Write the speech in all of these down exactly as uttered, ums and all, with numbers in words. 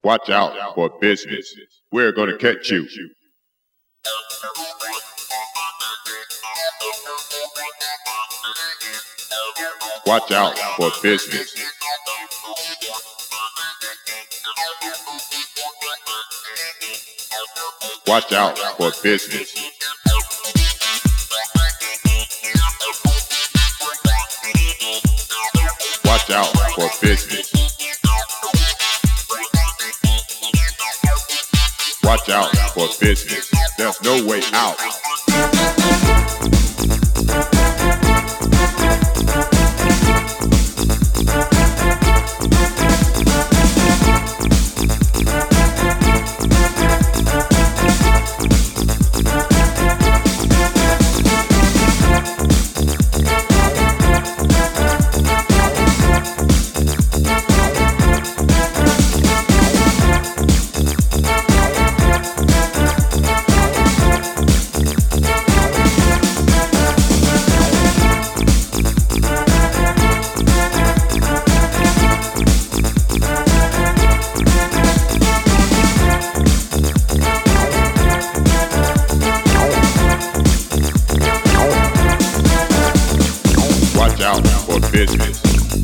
Watch out for business. We're gonna catch you. Watch out for business. Watch out for business. Watch out for business. Watch out for business. There's no way out. Watch out for business.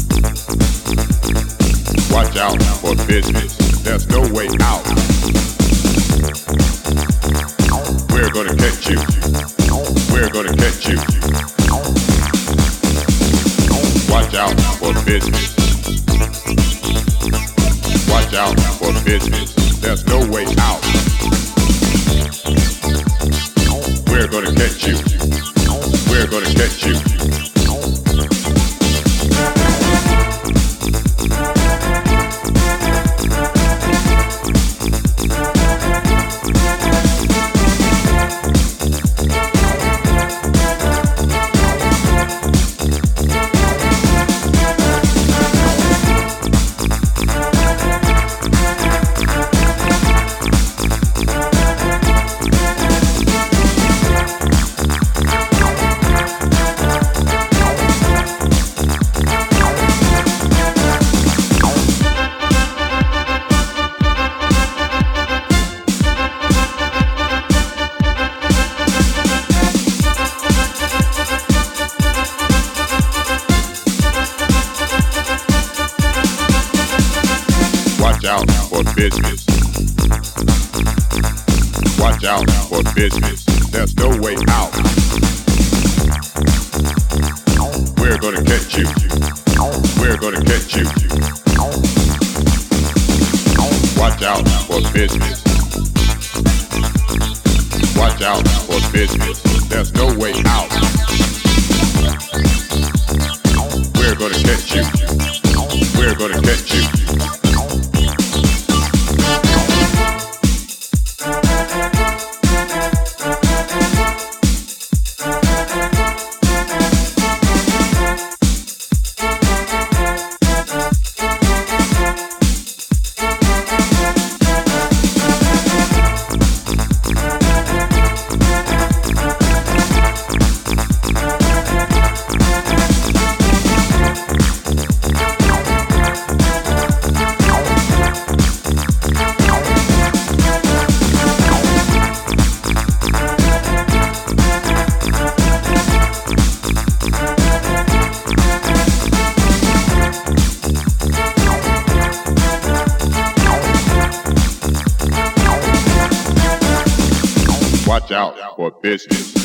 Watch out for business. There's no way out. We're gonna catch you. We're gonna catch you. Watch out for business. Watch out for business. There's no way out. We're gonna catch you. We're gonna catch you. Watch out for business. Watch out for business. There's no way out. We're gonna catch you. We're gonna catch you. Watch out for business. Watch out for business. There's no way out. We're gonna catch you. We're gonna catch you. Watch out for business.